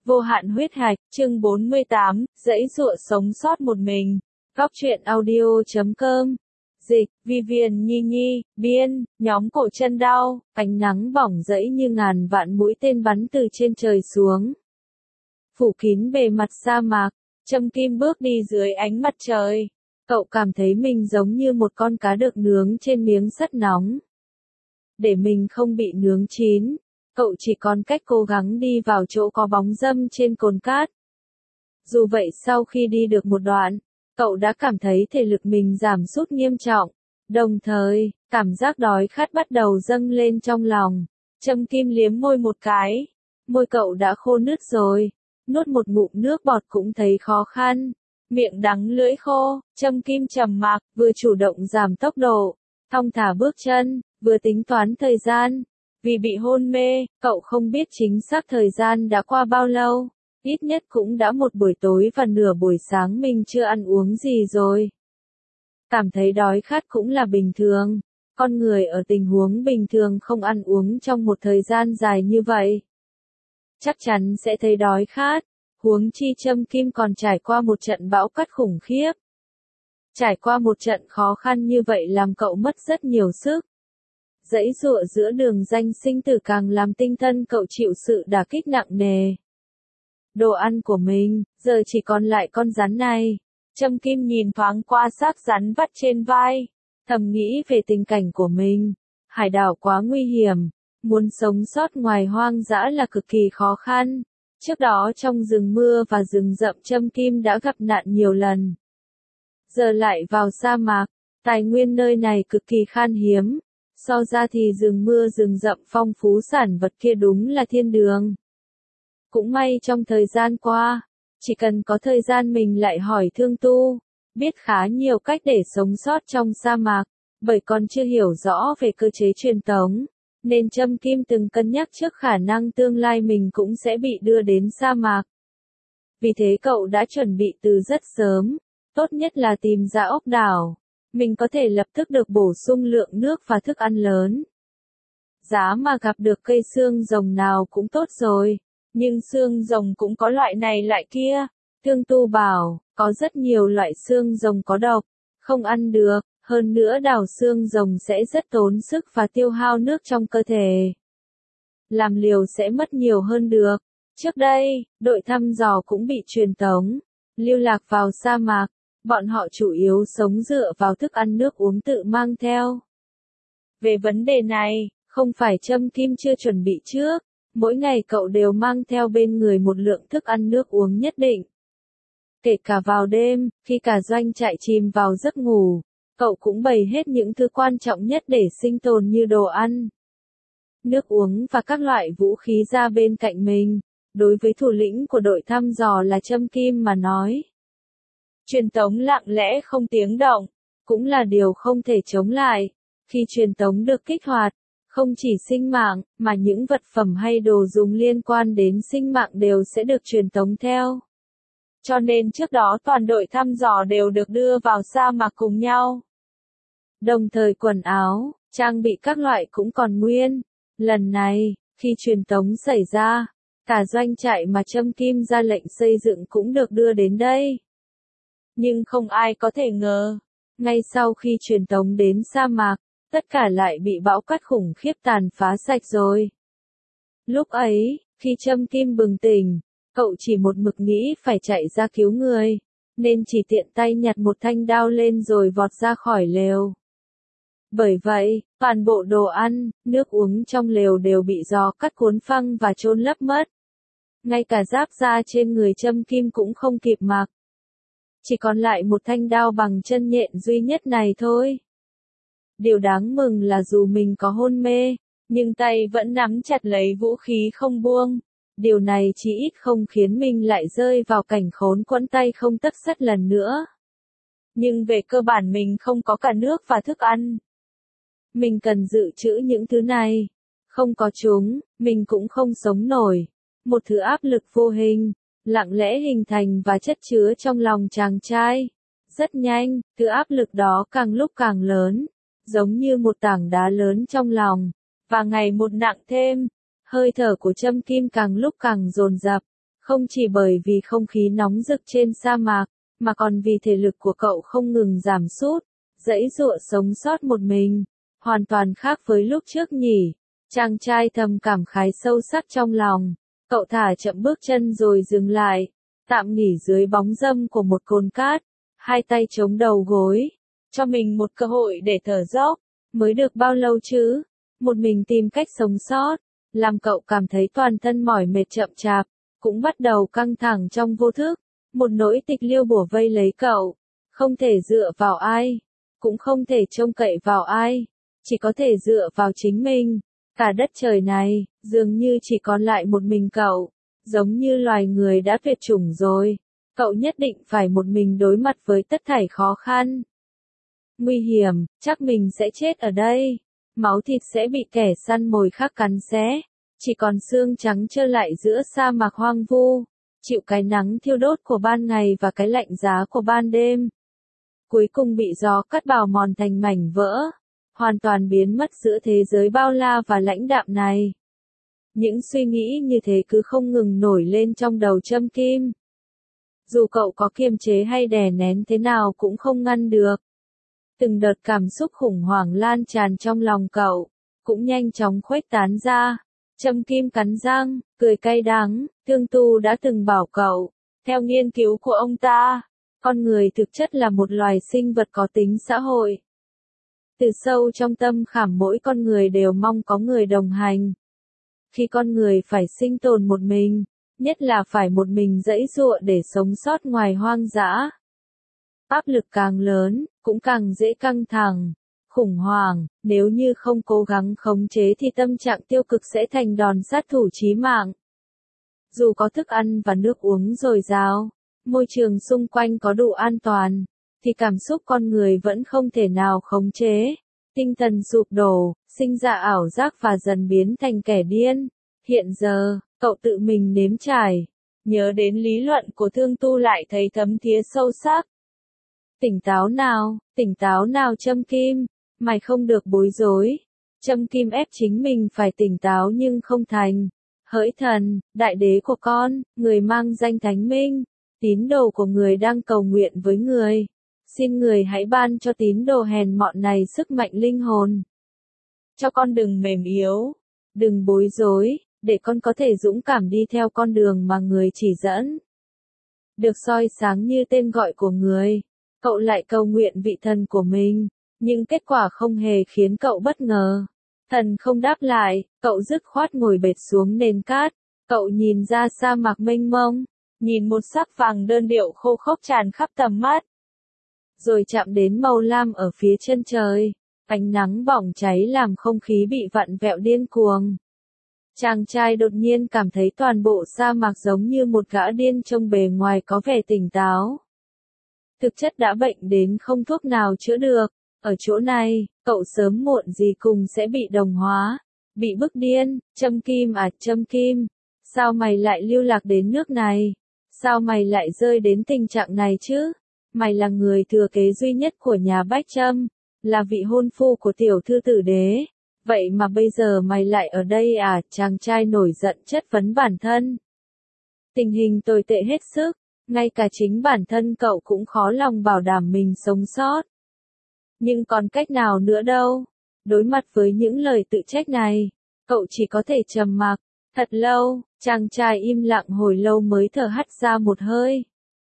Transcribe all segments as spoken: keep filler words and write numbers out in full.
Vô hạn huyết hạch, chương bốn mươi tám, giãy giụa sống sót một mình. Góc truyện audio chấm com. Dịch, Vivian Nhi Nhi, biên, nhóm cổ chân đau, ánh nắng bỏng rẫy như ngàn vạn mũi tên bắn từ trên trời xuống. Phủ kín bề mặt sa mạc, Trâm Kim bước đi dưới ánh mặt trời. Cậu cảm thấy mình giống như một con cá được nướng trên miếng sắt nóng. Để mình không bị nướng chín, cậu chỉ còn cách cố gắng đi vào chỗ có bóng râm trên cồn cát. Dù vậy sau khi đi được một đoạn, cậu đã cảm thấy thể lực mình giảm sút nghiêm trọng. Đồng thời, cảm giác đói khát bắt đầu dâng lên trong lòng. Trâm Kim liếm môi một cái. Môi cậu đã khô nứt rồi. Nuốt một ngụm nước bọt cũng thấy khó khăn. Miệng đắng lưỡi khô, Trâm Kim trầm mặc, vừa chủ động giảm tốc độ, thong thả bước chân, vừa tính toán thời gian. Vì bị hôn mê, cậu không biết chính xác thời gian đã qua bao lâu. Ít nhất cũng đã một buổi tối và nửa buổi sáng mình chưa ăn uống gì rồi. Cảm thấy đói khát cũng là bình thường. Con người ở tình huống bình thường không ăn uống trong một thời gian dài như vậy, chắc chắn sẽ thấy đói khát. Huống chi Trâm Kim còn trải qua một trận bão cát khủng khiếp. Trải qua một trận khó khăn như vậy làm cậu mất rất nhiều sức. Giãy giụa giữa đường ranh sinh tử càng làm tinh thần cậu chịu sự đả kích nặng nề. Đồ ăn của mình, giờ chỉ còn lại con rắn này. Trâm Kim nhìn thoáng qua xác rắn vắt trên vai, thầm nghĩ về tình cảnh của mình. Hải đảo quá nguy hiểm, muốn sống sót ngoài hoang dã là cực kỳ khó khăn. Trước đó trong rừng mưa và rừng rậm Trâm Kim đã gặp nạn nhiều lần. Giờ lại vào sa mạc, tài nguyên nơi này cực kỳ khan hiếm. So ra thì rừng mưa rừng rậm phong phú sản vật kia đúng là thiên đường. Cũng may trong thời gian qua, chỉ cần có thời gian mình lại hỏi Thương Tu, biết khá nhiều cách để sống sót trong sa mạc, bởi còn chưa hiểu rõ về cơ chế truyền tống, nên Trâm Kim từng cân nhắc trước khả năng tương lai mình cũng sẽ bị đưa đến sa mạc. Vì thế cậu đã chuẩn bị từ rất sớm, tốt nhất là tìm ra ốc đảo. Mình có thể lập tức được bổ sung lượng nước và thức ăn lớn. Giá mà gặp được cây xương rồng nào cũng tốt rồi, nhưng xương rồng cũng có loại này loại kia. Thương Tu bảo, có rất nhiều loại xương rồng có độc, không ăn được, hơn nữa đào xương rồng sẽ rất tốn sức và tiêu hao nước trong cơ thể. Làm liều sẽ mất nhiều hơn được. Trước đây, đội thăm dò cũng bị truyền tống, lưu lạc vào sa mạc. Bọn họ chủ yếu sống dựa vào thức ăn nước uống tự mang theo. Về vấn đề này, không phải Trâm Kim chưa chuẩn bị trước, mỗi ngày cậu đều mang theo bên người một lượng thức ăn nước uống nhất định. Kể cả vào đêm, khi cả doanh trại chìm vào giấc ngủ, cậu cũng bày hết những thứ quan trọng nhất để sinh tồn như đồ ăn, nước uống và các loại vũ khí ra bên cạnh mình. Đối với thủ lĩnh của đội thăm dò là Trâm Kim mà nói, truyền tống lặng lẽ không tiếng động, cũng là điều không thể chống lại. Khi truyền tống được kích hoạt, không chỉ sinh mạng, mà những vật phẩm hay đồ dùng liên quan đến sinh mạng đều sẽ được truyền tống theo. Cho nên trước đó toàn đội thăm dò đều được đưa vào sa mạc cùng nhau. Đồng thời quần áo, trang bị các loại cũng còn nguyên. Lần này, khi truyền tống xảy ra, cả doanh trại mà Trâm Kim ra lệnh xây dựng cũng được đưa đến đây. Nhưng không ai có thể ngờ, ngay sau khi truyền tống đến sa mạc, tất cả lại bị bão cát khủng khiếp tàn phá sạch rồi. Lúc ấy, khi Trâm Kim bừng tỉnh, cậu chỉ một mực nghĩ phải chạy ra cứu người, nên chỉ tiện tay nhặt một thanh đao lên rồi vọt ra khỏi lều. Bởi vậy, toàn bộ đồ ăn, nước uống trong lều đều bị gió cát cuốn phăng và chôn lấp mất. Ngay cả giáp da trên người Trâm Kim cũng không kịp mặc. Chỉ còn lại một thanh đao bằng chân nhện duy nhất này thôi. Điều đáng mừng là dù mình có hôn mê, nhưng tay vẫn nắm chặt lấy vũ khí không buông. Điều này chỉ ít không khiến mình lại rơi vào cảnh khốn quẫn tay không tấc sắt lần nữa. Nhưng về cơ bản mình không có cả nước và thức ăn. Mình cần dự trữ những thứ này. Không có chúng, mình cũng không sống nổi. Một thứ áp lực vô hình, lặng lẽ hình thành và chất chứa trong lòng chàng trai. Rất nhanh, thứ áp lực đó càng lúc càng lớn, giống như một tảng đá lớn trong lòng, và ngày một nặng thêm. Hơi thở của Trâm Kim càng lúc càng dồn dập, Không chỉ bởi vì không khí nóng rực trên sa mạc, mà còn vì thể lực của cậu không ngừng giảm sút, giãy giụa sống sót một mình, hoàn toàn khác với lúc trước nhỉ. Chàng trai thầm cảm khái sâu sắc trong lòng, cậu thả chậm bước chân rồi dừng lại, tạm nghỉ dưới bóng râm của một cồn cát, hai tay chống đầu gối, cho mình một cơ hội để thở dốc. Mới được bao lâu chứ? Một mình tìm cách sống sót, làm cậu cảm thấy toàn thân mỏi mệt chậm chạp, cũng bắt đầu căng thẳng trong vô thức. Một nỗi tịch liêu bủa vây lấy cậu, không thể dựa vào ai, cũng không thể trông cậy vào ai, chỉ có thể dựa vào chính mình. Cả đất trời này, dường như chỉ còn lại một mình cậu, giống như loài người đã tuyệt chủng rồi. Cậu nhất định phải một mình đối mặt với tất thảy khó khăn. Nguy hiểm, chắc mình sẽ chết ở đây. Máu thịt sẽ bị kẻ săn mồi khác cắn xé. Chỉ còn xương trắng trơ lại giữa sa mạc hoang vu, chịu cái nắng thiêu đốt của ban ngày và cái lạnh giá của ban đêm. Cuối cùng bị gió cắt bào mòn thành mảnh vỡ, hoàn toàn biến mất giữa thế giới bao la và lãnh đạm này. Những suy nghĩ như thế cứ không ngừng nổi lên trong đầu Trâm Kim. Dù cậu có kiềm chế hay đè nén thế nào cũng không ngăn được. Từng đợt cảm xúc khủng hoảng lan tràn trong lòng cậu, cũng nhanh chóng khuếch tán ra. Trâm Kim cắn răng, cười cay đắng, Thương Tu đã từng bảo cậu, theo nghiên cứu của ông ta, con người thực chất là một loài sinh vật có tính xã hội. Từ sâu trong tâm khảm mỗi con người đều mong có người đồng hành. Khi con người phải sinh tồn một mình, nhất là phải một mình giãy giụa để sống sót ngoài hoang dã. Áp lực càng lớn, cũng càng dễ căng thẳng, khủng hoảng, nếu như không cố gắng khống chế thì tâm trạng tiêu cực sẽ thành đòn sát thủ chí mạng. Dù có thức ăn và nước uống dồi dào, môi trường xung quanh có đủ an toàn, thì cảm xúc con người vẫn không thể nào khống chế. Tinh thần sụp đổ, sinh ra ảo giác và dần biến thành kẻ điên. Hiện giờ, cậu tự mình nếm trải, nhớ đến lý luận của Thương Tu lại thấy thấm thía sâu sắc. Tỉnh táo nào, tỉnh táo nào Trâm Kim, mày không được bối rối. Trâm Kim ép chính mình phải tỉnh táo nhưng không thành. Hỡi thần, đại đế của con, người mang danh Thánh Minh, tín đồ của người đang cầu nguyện với người. Xin người hãy ban cho tín đồ hèn mọn này sức mạnh linh hồn. Cho con đừng mềm yếu, đừng bối rối, để con có thể dũng cảm đi theo con đường mà người chỉ dẫn. Được soi sáng như tên gọi của người, cậu lại cầu nguyện vị thần của mình, nhưng kết quả không hề khiến cậu bất ngờ. Thần không đáp lại, cậu dứt khoát ngồi bệt xuống nền cát, cậu nhìn ra sa mạc mênh mông, nhìn một sắc vàng đơn điệu khô khốc tràn khắp tầm mắt. Rồi chạm đến màu lam ở phía chân trời, ánh nắng bỏng cháy làm không khí bị vặn vẹo điên cuồng. Chàng trai đột nhiên cảm thấy toàn bộ sa mạc giống như một gã điên trông bề ngoài có vẻ tỉnh táo. Thực chất đã bệnh đến không thuốc nào chữa được, ở chỗ này, cậu sớm muộn gì cùng sẽ bị đồng hóa, bị bức điên. Trâm Kim à Trâm Kim, sao mày lại lưu lạc đến nước này? Sao mày lại rơi đến tình trạng này chứ? Mày là người thừa kế duy nhất của nhà Bách Trâm, là vị hôn phu của tiểu thư tử đế. Vậy mà bây giờ mày lại ở đây à? Chàng trai nổi giận chất vấn bản thân. Tình hình tồi tệ hết sức, ngay cả chính bản thân cậu cũng khó lòng bảo đảm mình sống sót. Nhưng còn cách nào nữa đâu? Đối mặt với những lời tự trách này, cậu chỉ có thể trầm mặc. Thật lâu, chàng trai im lặng hồi lâu mới thở hắt ra một hơi.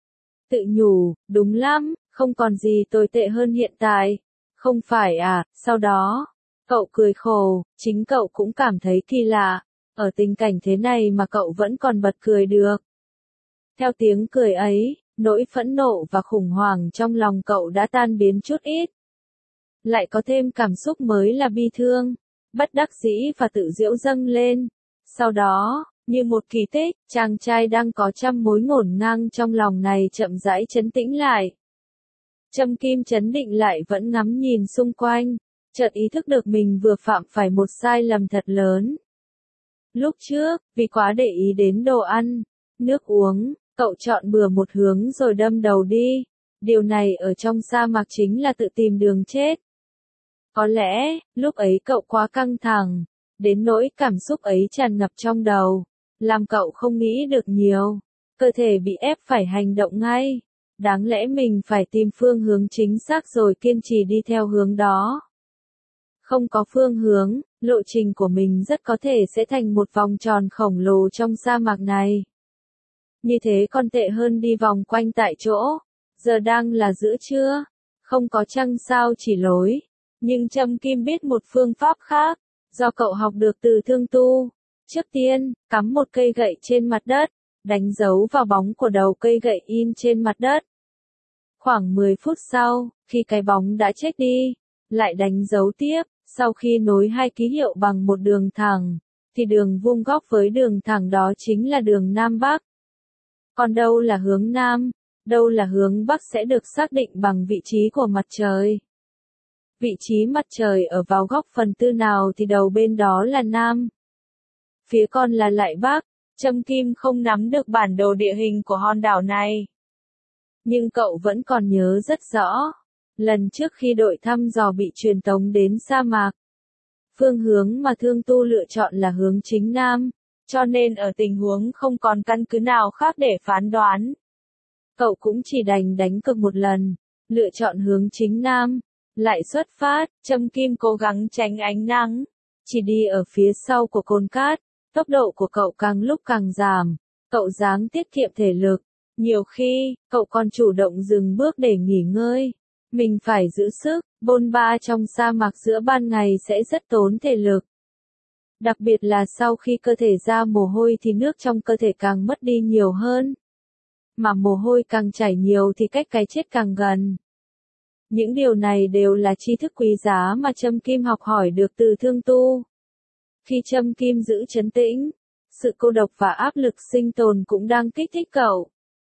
Tự nhủ, đúng lắm, không còn gì tồi tệ hơn hiện tại. Không phải à? Sau đó, cậu cười khổ, chính cậu cũng cảm thấy kỳ lạ. Ở tình cảnh thế này mà cậu vẫn còn bật cười được. Theo tiếng cười ấy, nỗi phẫn nộ và khủng hoảng trong lòng cậu đã tan biến chút ít. Lại có thêm cảm xúc mới là bi thương, bất đắc dĩ và tự giễu dâng lên. Sau đó, như một kỳ tích, chàng trai đang có trăm mối ngổn ngang trong lòng này chậm rãi trấn tĩnh lại. Trâm Kim trấn định lại vẫn ngắm nhìn xung quanh, chợt ý thức được mình vừa phạm phải một sai lầm thật lớn. Lúc trước, vì quá để ý đến đồ ăn, nước uống, cậu chọn bừa một hướng rồi đâm đầu đi. Điều này ở trong sa mạc chính là tự tìm đường chết. Có lẽ, lúc ấy cậu quá căng thẳng, đến nỗi cảm xúc ấy tràn ngập trong đầu, làm cậu không nghĩ được nhiều. Cơ thể bị ép phải hành động ngay. Đáng lẽ mình phải tìm phương hướng chính xác rồi kiên trì đi theo hướng đó. Không có phương hướng, lộ trình của mình rất có thể sẽ thành một vòng tròn khổng lồ trong sa mạc này. Như thế còn tệ hơn đi vòng quanh tại chỗ. Giờ đang là giữa trưa, không có trăng sao chỉ lối. Nhưng Trâm Kim biết một phương pháp khác, do cậu học được từ Thương Tu. Trước tiên, cắm một cây gậy trên mặt đất, đánh dấu vào bóng của đầu cây gậy in trên mặt đất. Khoảng mười phút sau, khi cái bóng đã chết đi, lại đánh dấu tiếp, sau khi nối hai ký hiệu bằng một đường thẳng, thì đường vuông góc với đường thẳng đó chính là đường Nam Bắc. Còn đâu là hướng Nam, đâu là hướng Bắc sẽ được xác định bằng vị trí của mặt trời. Vị trí mặt trời ở vào góc phần tư nào thì đầu bên đó là Nam. Phía còn là lại Bắc. Trâm Kim không nắm được bản đồ địa hình của hòn đảo này. Nhưng cậu vẫn còn nhớ rất rõ. Lần trước khi đội thăm dò bị truyền tống đến sa mạc, phương hướng mà Thương Tu lựa chọn là hướng chính Nam, cho nên ở tình huống không còn căn cứ nào khác để phán đoán. Cậu cũng chỉ đành đánh cược một lần, lựa chọn hướng chính Nam, lại xuất phát. Trâm Kim cố gắng tránh ánh nắng, chỉ đi ở phía sau của cồn cát. Tốc độ của cậu càng lúc càng giảm, cậu ráng tiết kiệm thể lực. Nhiều khi, cậu còn chủ động dừng bước để nghỉ ngơi. Mình phải giữ sức, bôn ba trong sa mạc giữa ban ngày sẽ rất tốn thể lực. Đặc biệt là sau khi cơ thể ra mồ hôi thì nước trong cơ thể càng mất đi nhiều hơn. Mà mồ hôi càng chảy nhiều thì cách cái chết càng gần. Những điều này đều là tri thức quý giá mà Trâm Kim học hỏi được từ Thương Tu. Khi Trâm Kim giữ trấn tĩnh, sự cô độc và áp lực sinh tồn cũng đang kích thích cậu.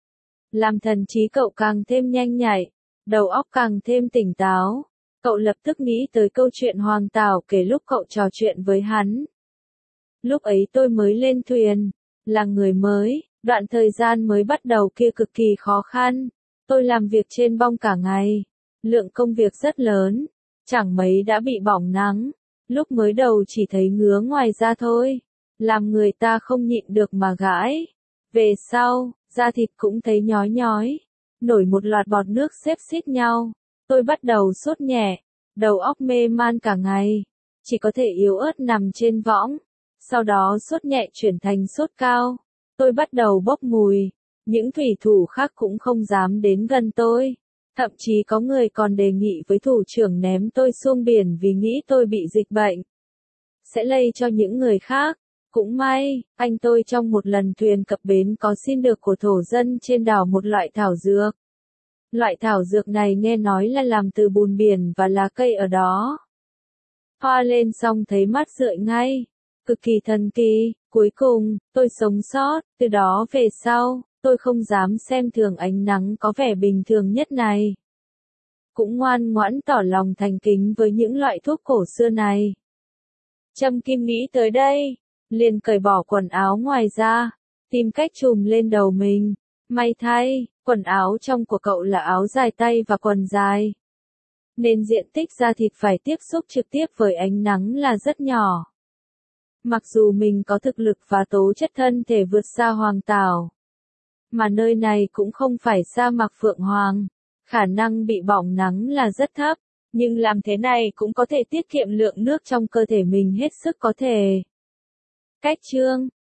Làm thần trí cậu càng thêm nhanh nhạy, đầu óc càng thêm tỉnh táo. Cậu lập tức nghĩ tới câu chuyện Hoàng Tảo kể lúc cậu trò chuyện với hắn. Lúc ấy tôi mới lên thuyền, là người mới, đoạn thời gian mới bắt đầu kia cực kỳ khó khăn. Tôi làm việc trên bong cả ngày, lượng công việc rất lớn, chẳng mấy đã bị bỏng nắng. Lúc mới đầu chỉ thấy ngứa ngoài da thôi, làm người ta không nhịn được mà gãi. Về sau, da thịt cũng thấy nhói nhói, nổi một loạt bọt nước xếp xít nhau. Tôi bắt đầu sốt nhẹ, đầu óc mê man cả ngày, chỉ có thể yếu ớt nằm trên võng. Sau đó sốt nhẹ chuyển thành sốt cao, tôi bắt đầu bốc mùi, những thủy thủ khác cũng không dám đến gần tôi. Thậm chí có người còn đề nghị với thủ trưởng ném tôi xuống biển vì nghĩ tôi bị dịch bệnh, sẽ lây cho những người khác. Cũng may, anh tôi trong một lần thuyền cập bến có xin được của thổ dân trên đảo một loại thảo dược. Loại thảo dược này nghe nói là làm từ bùn biển và lá cây ở đó. Hoa lên xong thấy mắt rượi ngay, cực kỳ thần kỳ. Cuối cùng, tôi sống sót, từ đó về sau, tôi không dám xem thường ánh nắng có vẻ bình thường nhất này. Cũng ngoan ngoãn tỏ lòng thành kính với những loại thuốc cổ xưa này. Trâm Kim nghĩ tới đây, liền cởi bỏ quần áo ngoài ra, tìm cách trùm lên đầu mình. May thay, quần áo trong của cậu là áo dài tay và quần dài, nên diện tích da thịt phải tiếp xúc trực tiếp với ánh nắng là rất nhỏ. Mặc dù mình có thực lực và tố chất thân thể vượt xa Hoàng Tảo, mà nơi này cũng không phải sa mạc Phượng Hoàng, khả năng bị bỏng nắng là rất thấp, nhưng làm thế này cũng có thể tiết kiệm lượng nước trong cơ thể mình hết sức có thể. Cách chương